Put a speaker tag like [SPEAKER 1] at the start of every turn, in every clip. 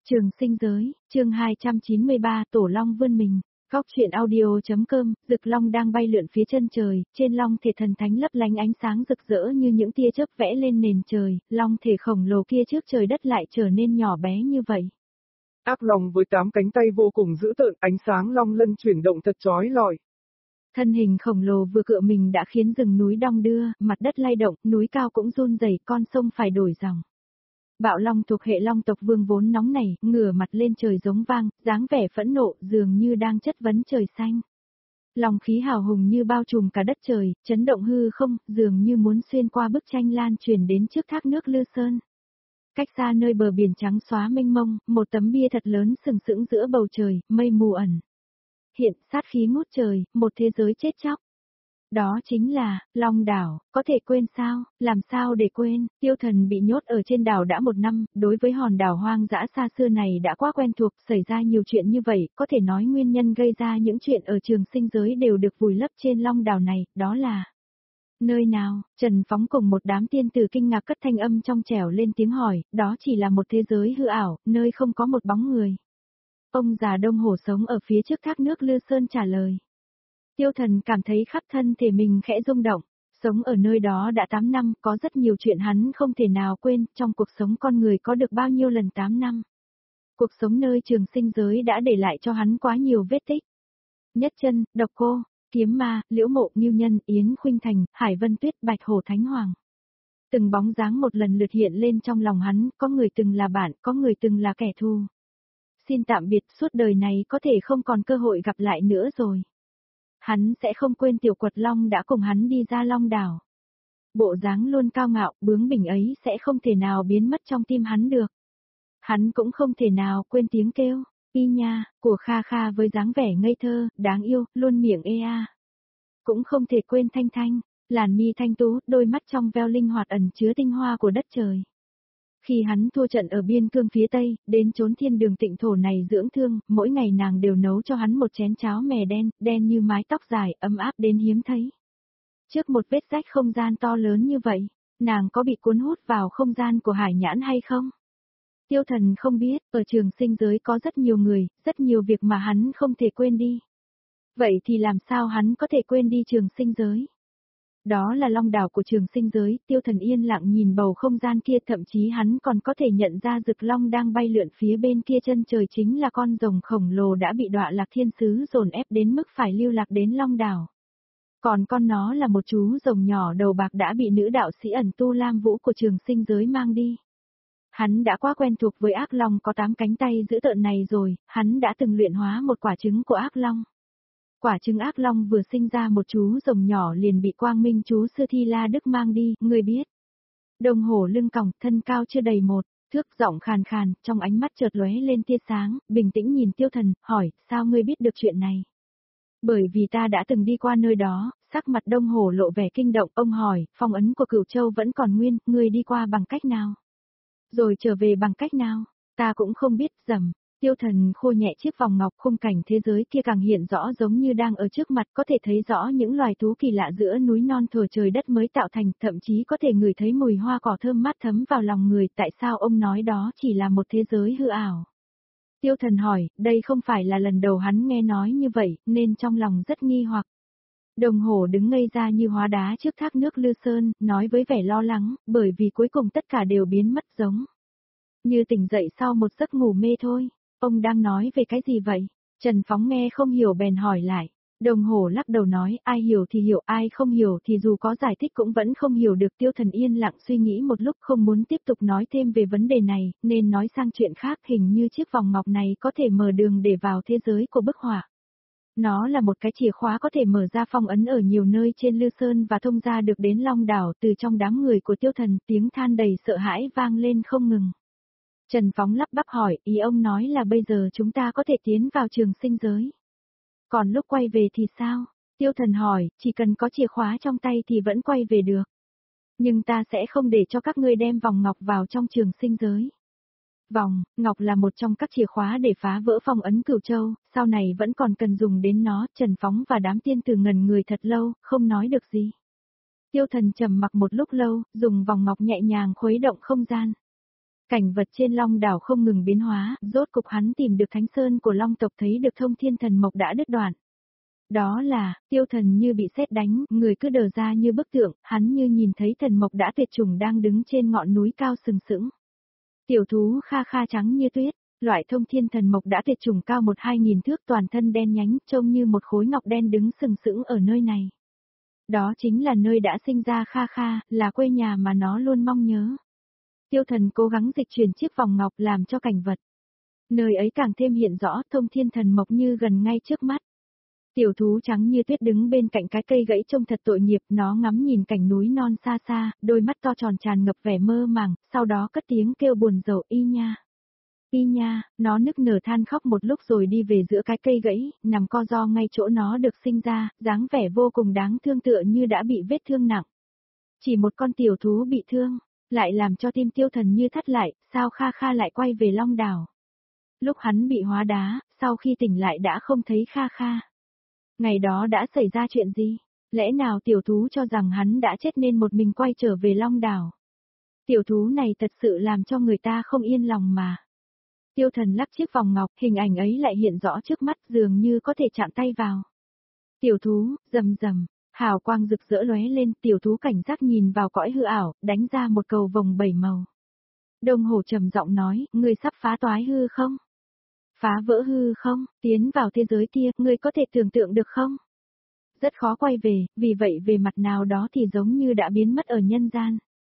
[SPEAKER 1] Trường sinh giới, chương 293 Tổ Long vươn mình. Góc truyện audio.com, Dực Long đang bay lượn phía chân trời, trên long thể thần thánh lấp lánh ánh sáng rực rỡ như những tia chớp vẽ lên nền trời, long thể khổng lồ kia trước trời đất lại trở nên nhỏ bé như vậy.
[SPEAKER 2] Ác long với 8 cánh tay vô cùng dữ tợn, ánh sáng long lân chuyển động thật chói lọi.
[SPEAKER 1] Thân hình khổng lồ vừa cựa mình đã khiến rừng núi đong đưa, mặt đất lay động, núi cao cũng run rẩy, con sông phải đổi dòng. Bạo long thuộc hệ long tộc vương vốn nóng nảy, ngửa mặt lên trời giống vang, dáng vẻ phẫn nộ dường như đang chất vấn trời xanh. Long khí hào hùng như bao trùm cả đất trời, chấn động hư không, dường như muốn xuyên qua bức tranh lan truyền đến trước thác nước Lư Sơn. Cách xa nơi bờ biển trắng xóa mênh mông, một tấm bia thật lớn sừng sững giữa bầu trời, mây mù ẩn. Hiện sát khí ngút trời, một thế giới chết chóc. Đó chính là, Long đảo, có thể quên sao, làm sao để quên, Tiêu Thần bị nhốt ở trên đảo đã 1 năm, đối với hòn đảo hoang dã xa xưa này đã quá quen thuộc, xảy ra nhiều chuyện như vậy, có thể nói nguyên nhân gây ra những chuyện ở trường sinh giới đều được vùi lấp trên Long đảo này, đó là... Nơi nào, Trần Phóng cùng một đám tiên tử kinh ngạc cất thanh âm trong trẻo lên tiếng hỏi, đó chỉ là một thế giới hư ảo, nơi không có một bóng người. Ông già Đông Hổ sống ở phía trước thác nước Lư Sơn trả lời. Tiêu Thần cảm thấy khắp thân thể mình khẽ rung động, sống ở nơi đó đã 8 năm, có rất nhiều chuyện hắn không thể nào quên, trong cuộc sống con người có được bao nhiêu lần 8 năm. Cuộc sống nơi trường sinh giới đã để lại cho hắn quá nhiều vết tích. Nhất Chân, Độc Cô, Kiếm Ma, Liễu Mộ, Ngưu Nhân, Yến Khuynh Thành, Hải Vân Tuyết, Bạch Hổ Thánh Hoàng. Từng bóng dáng một lần lượt hiện lên trong lòng hắn, có người từng là bạn, có người từng là kẻ thù. Xin tạm biệt, suốt đời này có thể không còn cơ hội gặp lại nữa rồi. Hắn sẽ không quên tiểu quật long đã cùng hắn đi ra Long đảo. Bộ dáng luôn cao ngạo, bướng bỉnh ấy sẽ không thể nào biến mất trong tim hắn được. Hắn cũng không thể nào quên tiếng kêu, y nha, của Kha Kha với dáng vẻ ngây thơ, đáng yêu, luôn miệng ê a. Cũng không thể quên Thanh Thanh, làn mi thanh tú, đôi mắt trong veo linh hoạt ẩn chứa tinh hoa của đất trời. Khi hắn thua trận ở biên cương phía Tây, đến chốn thiên đường tịnh thổ này dưỡng thương, mỗi ngày nàng đều nấu cho hắn một chén cháo mè đen, đen như mái tóc dài, ấm áp đến hiếm thấy. Trước một vết rách không gian to lớn như vậy, nàng có bị cuốn hút vào không gian của Hải Nhãn hay không? Tiêu Thần không biết, ở trường sinh giới có rất nhiều người, rất nhiều việc mà hắn không thể quên đi. Vậy thì làm sao hắn có thể quên đi trường sinh giới? Đó là Long đảo của trường sinh giới, Tiêu Thần yên lặng nhìn bầu không gian kia, thậm chí hắn còn có thể nhận ra Dực Long đang bay lượn phía bên kia chân trời chính là con rồng khổng lồ đã bị Đọa Lạc Thiên Sứ dồn ép đến mức phải lưu lạc đến Long đảo. Còn con nó là một chú rồng nhỏ đầu bạc đã bị nữ đạo sĩ ẩn tu Lam Vũ của trường sinh giới mang đi. Hắn đã quá quen thuộc với ác long có 8 cánh tay dữ tợn này rồi, hắn đã từng luyện hóa một quả trứng của ác long. Quả trứng ác long vừa sinh ra một chú rồng nhỏ liền bị Quang Minh chú sư Thi La Đức mang đi, người biết. Đồng hổ lưng còng, thân cao chưa đầy 1 thước, giọng khàn khàn, trong ánh mắt chợt lóe lên tia sáng, bình tĩnh nhìn Tiêu Thần, hỏi, sao ngươi biết được chuyện này? Bởi vì ta đã từng đi qua nơi đó, sắc mặt Đông Hổ lộ vẻ kinh động, ông hỏi, phong ấn của Cửu Châu vẫn còn nguyên, ngươi đi qua bằng cách nào? Rồi trở về bằng cách nào? Ta cũng không biết, rầm. Tiêu Thần khô nhẹ chiếc vòng ngọc, khung cảnh thế giới kia càng hiện rõ giống như đang ở trước mặt, có thể thấy rõ những loài thú kỳ lạ giữa núi non thổ trời đất mới tạo thành, thậm chí có thể ngửi thấy mùi hoa cỏ thơm mát thấm vào lòng người, tại sao ông nói đó chỉ là một thế giới hư ảo? Tiêu Thần hỏi, đây không phải là lần đầu hắn nghe nói như vậy, nên trong lòng rất nghi hoặc. Đồng Hổ đứng ngây ra như hóa đá trước thác nước Lư Sơn, nói với vẻ lo lắng, bởi vì cuối cùng tất cả đều biến mất giống như tỉnh dậy sau một giấc ngủ mê thôi. Ông đang nói về cái gì vậy? Trần Phóng nghe không hiểu bèn hỏi lại. Đồng Hổ lắc đầu nói, ai hiểu thì hiểu, ai không hiểu thì dù có giải thích cũng vẫn không hiểu được. Tiêu Thần yên lặng suy nghĩ một lúc, không muốn tiếp tục nói thêm về vấn đề này, nên nói sang chuyện khác. Hình như chiếc vòng ngọc này có thể mở đường để vào thế giới của bức họa. Nó là một cái chìa khóa có thể mở ra phong ấn ở nhiều nơi trên Lư Sơn và thông ra được đến Long đảo. Từ trong đám người của Tiêu Thần, tiếng than đầy sợ hãi vang lên không ngừng. Trần Phóng lắp bắp hỏi, ý ông nói là bây giờ chúng ta có thể tiến vào trường sinh giới. Còn lúc quay về thì sao? Tiêu Thần hỏi, chỉ cần có chìa khóa trong tay thì vẫn quay về được. Nhưng ta sẽ không để cho các ngươi đem vòng ngọc vào trong trường sinh giới. Vòng ngọc là một trong các chìa khóa để phá vỡ phong ấn Cửu Châu, sau này vẫn còn cần dùng đến nó. Trần Phóng và đám tiên tử ngẩn người thật lâu, không nói được gì. Tiêu Thần trầm mặc một lúc lâu, dùng vòng ngọc nhẹ nhàng khuấy động không gian. Cảnh vật trên Long đảo không ngừng biến hóa, rốt cục hắn tìm được Thánh Sơn của Long tộc, thấy được Thông Thiên Thần Mộc đã đứt đoạn. Đó là, Tiêu Thần như bị sét đánh, người cứ đờ ra như bức tượng, hắn như nhìn thấy thần mộc đã tuyệt chủng đang đứng trên ngọn núi cao sừng sững. Tiểu thú Kha Kha trắng như tuyết, loại Thông Thiên Thần Mộc đã tuyệt chủng cao 1-2 nghìn thước, toàn thân đen nhánh, trông như một khối ngọc đen đứng sừng sững ở nơi này. Đó chính là nơi đã sinh ra Kha Kha, là quê nhà mà nó luôn mong nhớ. Tiêu Thần cố gắng dịch chuyển chiếc vòng ngọc làm cho cảnh vật nơi ấy càng thêm hiện rõ, Thông Thiên Thần Mộc như gần ngay trước mắt. Tiểu thú trắng như tuyết đứng bên cạnh cái cây gãy trông thật tội nghiệp, nó ngắm nhìn cảnh núi non xa xa, đôi mắt to tròn tràn ngập vẻ mơ màng, sau đó cất tiếng kêu buồn rầu y nha. Y nha, nó nức nở than khóc một lúc rồi đi về giữa cái cây gãy, nằm co ro ngay chỗ nó được sinh ra, dáng vẻ vô cùng đáng thương tựa như đã bị vết thương nặng. Chỉ một con tiểu thú bị thương, lại làm cho tim Tiêu Thần như thắt lại, sao Kha Kha lại quay về Long đảo. Lúc hắn bị hóa đá, sau khi tỉnh lại đã không thấy Kha Kha. Ngày đó đã xảy ra chuyện gì? Lẽ nào tiểu thú cho rằng hắn đã chết nên một mình quay trở về Long đảo? Tiểu thú này thật sự làm cho người ta không yên lòng mà. Tiêu Thần lắc chiếc vòng ngọc, hình ảnh ấy lại hiện rõ trước mắt, dường như có thể chạm tay vào. Tiểu thú, rầm rầm, hào quang rực rỡ lóe lên, tiểu thú cảnh giác nhìn vào cõi hư ảo, đánh ra một cầu vồng 7 màu. Đông Hổ trầm giọng nói, ngươi sắp phá toái hư không? Phá vỡ hư không, tiến vào thế giới kia, ngươi có thể tưởng tượng được không? Rất khó quay về, vì vậy về mặt nào đó thì giống như đã biến mất ở nhân gian.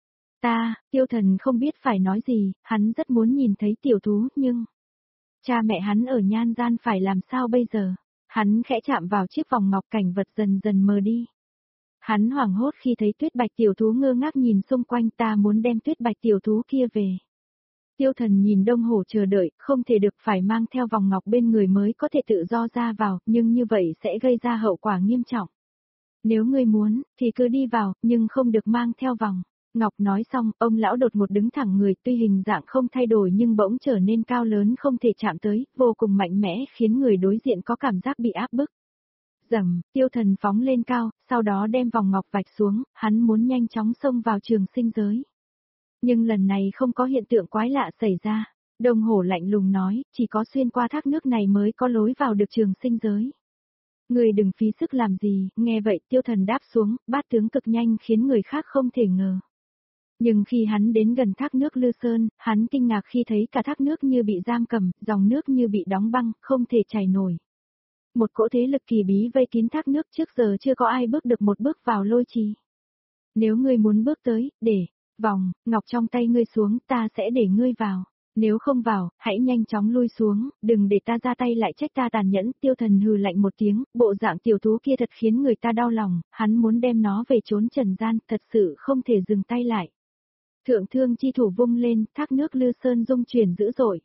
[SPEAKER 1] Tiêu Thần không biết phải nói gì, hắn rất muốn nhìn thấy tiểu thú, nhưng cha mẹ hắn ở nhân gian phải làm sao bây giờ? Hắn khẽ chạm vào chiếc vòng ngọc, cảnh vật dần dần mờ đi. Hắn hoảng hốt khi thấy tuyết bạch tiểu thú ngơ ngác nhìn xung quanh, ta muốn đem tuyết bạch tiểu thú kia về. Tiêu Thần nhìn Đông Hổ chờ đợi, không thể được, phải mang theo vòng ngọc bên người mới có thể tự do ra vào, nhưng như vậy sẽ gây ra hậu quả nghiêm trọng. Nếu ngươi muốn, thì cứ đi vào, nhưng không được mang theo vòng ngọc. Nói xong, ông lão đột ngột đứng thẳng người, tuy hình dạng không thay đổi nhưng bỗng trở nên cao lớn không thể chạm tới, vô cùng mạnh mẽ, khiến người đối diện có cảm giác bị áp bức. Rầm, Tiêu Thần phóng lên cao, sau đó đem vòng ngọc vạch xuống, hắn muốn nhanh chóng xông vào trường sinh giới. Nhưng lần này không có hiện tượng quái lạ xảy ra. Đông Hổ lạnh lùng nói, chỉ có xuyên qua thác nước này mới có lối vào được trường sinh giới. Người đừng phí sức làm gì, nghe vậy Tiêu Thần đáp xuống, bát tướng cực nhanh khiến người khác không thể ngờ. Nhưng khi hắn đến gần thác nước Lư Sơn, hắn kinh ngạc khi thấy cả thác nước như bị giam cầm, dòng nước như bị đóng băng, không thể chảy nổi. Một cỗ thế lực kỳ bí vây kín thác nước, trước giờ chưa có ai bước được một bước vào lôi trì. Nếu ngươi muốn bước tới, để vòng ngọc trong tay ngươi xuống, ta sẽ để ngươi vào. Nếu không vào, hãy nhanh chóng lui xuống, đừng để ta ra tay lại trách ta tàn nhẫn. Tiêu Thần hừ lạnh một tiếng, bộ dạng tiểu thú kia thật khiến người ta đau lòng, hắn muốn đem nó về trốn trần gian, thật sự không thể dừng tay lại. Thượng thương chi thủ vung lên, thác nước Lư Sơn rung chuyển dữ dội.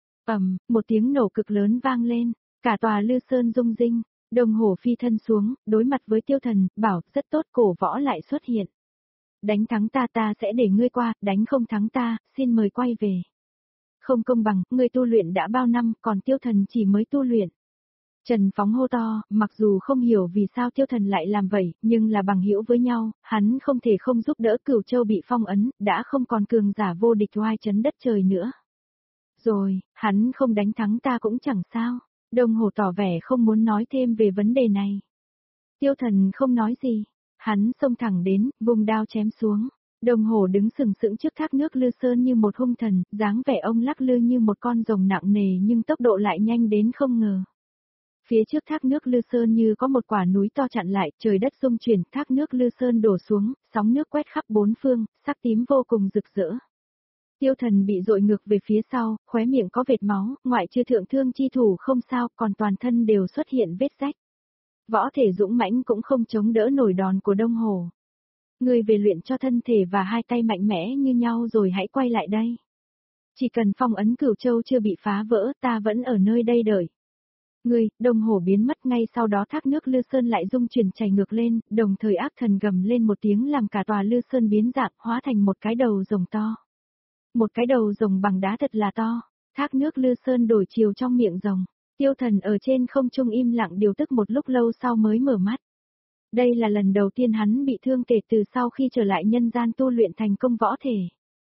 [SPEAKER 1] Một tiếng nổ cực lớn vang lên, cả tòa Lư Sơn rung rinh. Đông Hổ phi thân xuống, đối mặt với Tiêu Thần, bảo, rất tốt, cổ võ lại xuất hiện. Đánh thắng ta, ta sẽ để ngươi qua, đánh không thắng ta, xin mời quay về. Không công bằng, ngươi tu luyện đã bao năm, còn Tiêu Thần chỉ mới tu luyện. Trần Phóng hô to, mặc dù không hiểu vì sao Tiêu Thần lại làm vậy, nhưng là bằng hữu với nhau, hắn không thể không giúp đỡ Cửu Châu bị phong ấn, đã không còn cường giả vô địch oai chấn đất trời nữa. Rồi, hắn không đánh thắng ta cũng chẳng sao. Đông Hổ tỏ vẻ không muốn nói thêm về vấn đề này. Tiêu Thần không nói gì, hắn xông thẳng đến, vùng đao chém xuống. Đông Hổ đứng sừng sững trước thác nước Lư Sơn như một hung thần, dáng vẻ ông lắc lư như một con rồng nặng nề nhưng tốc độ lại nhanh đến không ngờ. Phía trước thác nước Lư Sơn như có một quả núi to chặn lại, trời đất rung chuyển, thác nước Lư Sơn đổ xuống, sóng nước quét khắp bốn phương, sắc tím vô cùng rực rỡ. Tiêu Thần bị dội ngược về phía sau, khóe miệng có vệt máu, ngoại trừ thượng thương chi thủ không sao, còn toàn thân đều xuất hiện vết rách. Võ thể dũng mãnh cũng không chống đỡ nổi đòn của Đông Hổ. Ngươi về luyện cho thân thể và hai tay mạnh mẽ như nhau rồi hãy quay lại đây. Chỉ cần phong ấn Cửu Châu chưa bị phá vỡ, ta vẫn ở nơi đây đợi. Ngươi, Đông Hổ biến mất, ngay sau đó thác nước Lư Sơn lại rung chuyển chảy ngược lên, đồng thời ác thần gầm lên một tiếng làm cả tòa Lư Sơn biến dạng, hóa thành một cái đầu rồng to. Một cái đầu rồng bằng đá thật là to, thác nước Lư Sơn đổi chiều trong miệng rồng. Tiêu Thần ở trên không trung im lặng điều tức một lúc lâu sau mới mở mắt. Đây là lần đầu tiên hắn bị thương kể từ sau khi trở lại nhân gian tu luyện thành công võ thể.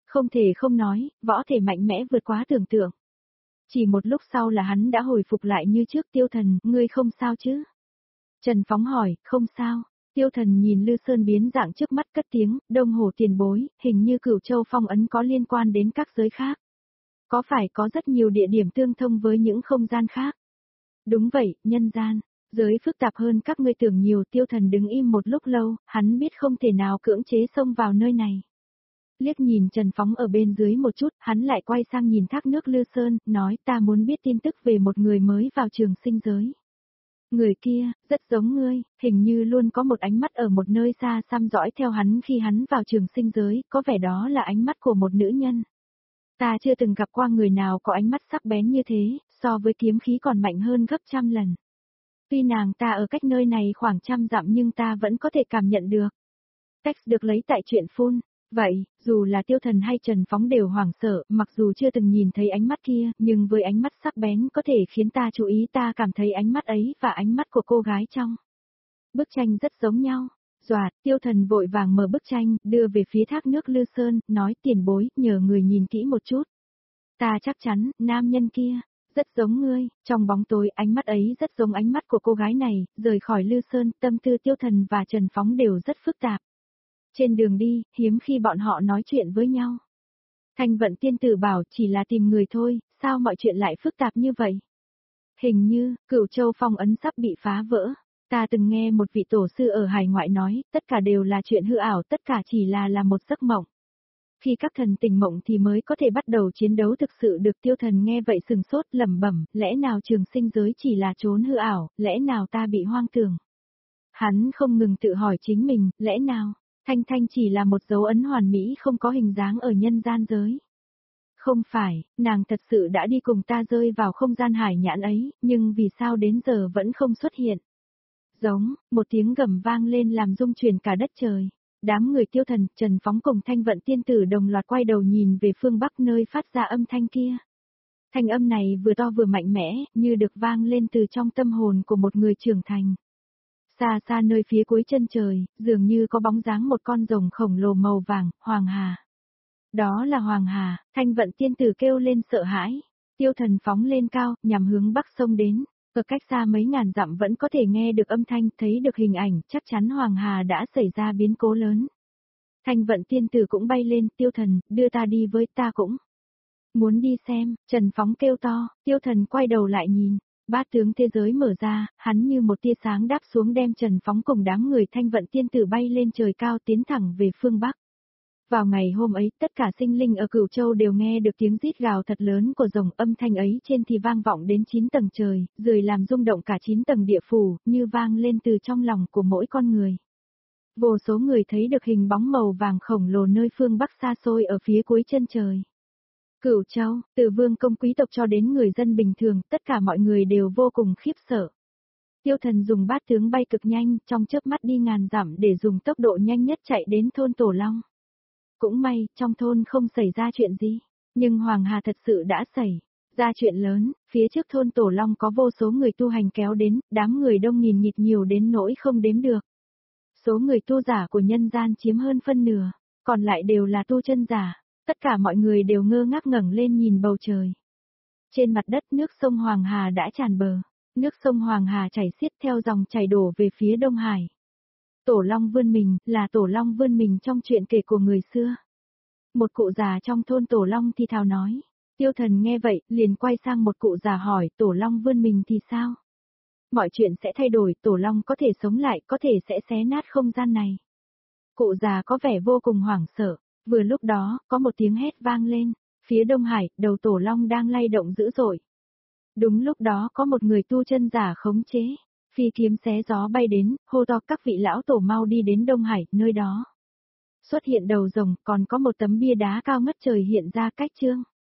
[SPEAKER 1] Không thể không nói, võ thể mạnh mẽ vượt quá tưởng tượng. Chỉ một lúc sau là hắn đã hồi phục lại như trước. Tiêu Thần, ngươi không sao chứ? Trần Phóng hỏi, không sao. Tiêu Thần nhìn Lư Sơn biến dạng trước mắt cất tiếng, Đông Hồ tiền bối, hình như Cửu Châu phong ấn có liên quan đến các giới khác. Có phải có rất nhiều địa điểm tương thông với những không gian khác? Đúng vậy, nhân gian. Giới phức tạp hơn các ngươi tưởng nhiều. Tiêu Thần đứng im một lúc lâu, hắn biết không thể nào cưỡng chế xông vào nơi này. Liếc nhìn Trần Phóng ở bên dưới một chút, hắn lại quay sang nhìn thác nước Lư Sơn, nói ta muốn biết tin tức về một người mới vào trường sinh giới. Người kia, rất giống ngươi, hình như luôn có một ánh mắt ở một nơi xa xăm dõi theo hắn khi hắn vào trường sinh giới, có vẻ đó là ánh mắt của một nữ nhân. Ta chưa từng gặp qua người nào có ánh mắt sắc bén như thế, so với kiếm khí còn mạnh hơn gấp trăm lần. Tuy nàng ta ở cách nơi này khoảng 100 dặm nhưng ta vẫn có thể cảm nhận được. Text được lấy tại truyện Phun. Vậy, dù là Tiêu Thần hay Trần Phóng đều hoảng sợ, mặc dù chưa từng nhìn thấy ánh mắt kia, nhưng với ánh mắt sắc bén có thể khiến ta chú ý, ta cảm thấy ánh mắt ấy và ánh mắt của cô gái trong bức tranh rất giống nhau. Doạt, Tiêu Thần vội vàng mở bức tranh, đưa về phía thác nước Lư Sơn, nói tiền bối, nhờ người nhìn kỹ một chút. Ta chắc chắn, nam nhân kia, rất giống ngươi, trong bóng tối ánh mắt ấy rất giống ánh mắt của cô gái này. Rời khỏi Lư Sơn, tâm tư Tiêu Thần và Trần Phóng đều rất phức tạp. Trên đường đi, hiếm khi bọn họ nói chuyện với nhau. Thanh Vận tiên tử bảo chỉ là tìm người thôi, sao mọi chuyện lại phức tạp như vậy? Hình như, Cửu Châu phong ấn sắp bị phá vỡ. Ta từng nghe một vị tổ sư ở hải ngoại nói, tất cả đều là chuyện hư ảo, tất cả chỉ là một giấc mộng. Khi các thần tỉnh mộng thì mới có thể bắt đầu chiến đấu thực sự được. Tiêu Thần nghe vậy sừng sốt lẩm bẩm, lẽ nào trường sinh giới chỉ là chốn hư ảo, lẽ nào ta bị hoang tưởng? Hắn không ngừng tự hỏi chính mình, lẽ nào? Thanh Thanh chỉ là một dấu ấn hoàn mỹ không có hình dáng ở nhân gian giới. Không phải, nàng thật sự đã đi cùng ta rơi vào không gian hải nhãn ấy, nhưng vì sao đến giờ vẫn không xuất hiện? Giống, một tiếng gầm vang lên làm rung chuyển cả đất trời. Đám người Tiêu Thần, Trần Phóng cùng Thanh Vận tiên tử đồng loạt quay đầu nhìn về phương bắc nơi phát ra âm thanh kia. Thanh âm này vừa to vừa mạnh mẽ, như được vang lên từ trong tâm hồn của một người trưởng thành. Xa xa nơi phía cuối chân trời, dường như có bóng dáng một con rồng khổng lồ màu vàng, Hoàng Hà. Đó là Hoàng Hà, Thanh Vận tiên tử kêu lên sợ hãi. Tiêu Thần phóng lên cao, nhằm hướng bắc sông đến. Ở cách xa mấy ngàn dặm vẫn có thể nghe được âm thanh, thấy được hình ảnh, chắc chắn Hoàng Hà đã xảy ra biến cố lớn. Thanh Vận tiên tử cũng bay lên, Tiêu Thần, đưa ta đi với, ta cũng muốn đi xem. Trần Phóng kêu to. Tiêu Thần quay đầu lại nhìn. Bát tướng thế giới mở ra, hắn như một tia sáng đáp xuống đem Trần Phóng cùng đám người Thanh Vận tiên tử bay lên trời cao tiến thẳng về phương Bắc. Vào ngày hôm ấy, tất cả sinh linh ở Cửu Châu đều nghe được tiếng rít gào thật lớn của rồng, âm thanh ấy trên thì vang vọng đến 9 tầng trời, rồi làm rung động cả 9 tầng địa phủ, như vang lên từ trong lòng của mỗi con người. Vô số người thấy được hình bóng màu vàng khổng lồ nơi phương Bắc xa xôi ở phía cuối chân trời. Cửu Châu, từ vương công quý tộc cho đến người dân bình thường, tất cả mọi người đều vô cùng khiếp sợ. Tiêu Thần dùng bát tướng bay cực nhanh, trong chớp mắt đi ngàn dặm để dùng tốc độ nhanh nhất chạy đến thôn Tổ Long. Cũng may, trong thôn không xảy ra chuyện gì, nhưng Hoàng Hà thật sự đã xảy ra chuyện lớn. Phía trước thôn Tổ Long có vô số người tu hành kéo đến, đám người đông nghìn nghịt nhiều đến nỗi không đếm được. Số người tu giả của nhân gian chiếm hơn phân nửa, còn lại đều là tu chân giả. Tất cả mọi người đều ngơ ngác ngẩng lên nhìn bầu trời. Trên mặt đất nước sông Hoàng Hà đã tràn bờ. Nước sông Hoàng Hà chảy xiết theo dòng chảy đổ về phía Đông Hải. Tổ Long vươn mình, là Tổ Long vươn mình trong chuyện kể của người xưa. Một cụ già trong thôn Tổ Long thì thào nói. Tiêu Thần nghe vậy, liền quay sang một cụ già hỏi, Tổ Long vươn mình thì sao? Mọi chuyện sẽ thay đổi, Tổ Long có thể sống lại, có thể sẽ xé nát không gian này. Cụ già có vẻ vô cùng hoảng sợ. Vừa lúc đó, có một tiếng hét vang lên, phía Đông Hải, đầu Tổ Long đang lay động dữ dội. Đúng lúc đó có một người tu chân giả khống chế, phi kiếm xé gió bay đến, hô to các vị lão tổ mau đi đến Đông Hải, nơi đó xuất hiện đầu rồng, còn có một tấm bia đá cao ngất trời hiện ra cách chương.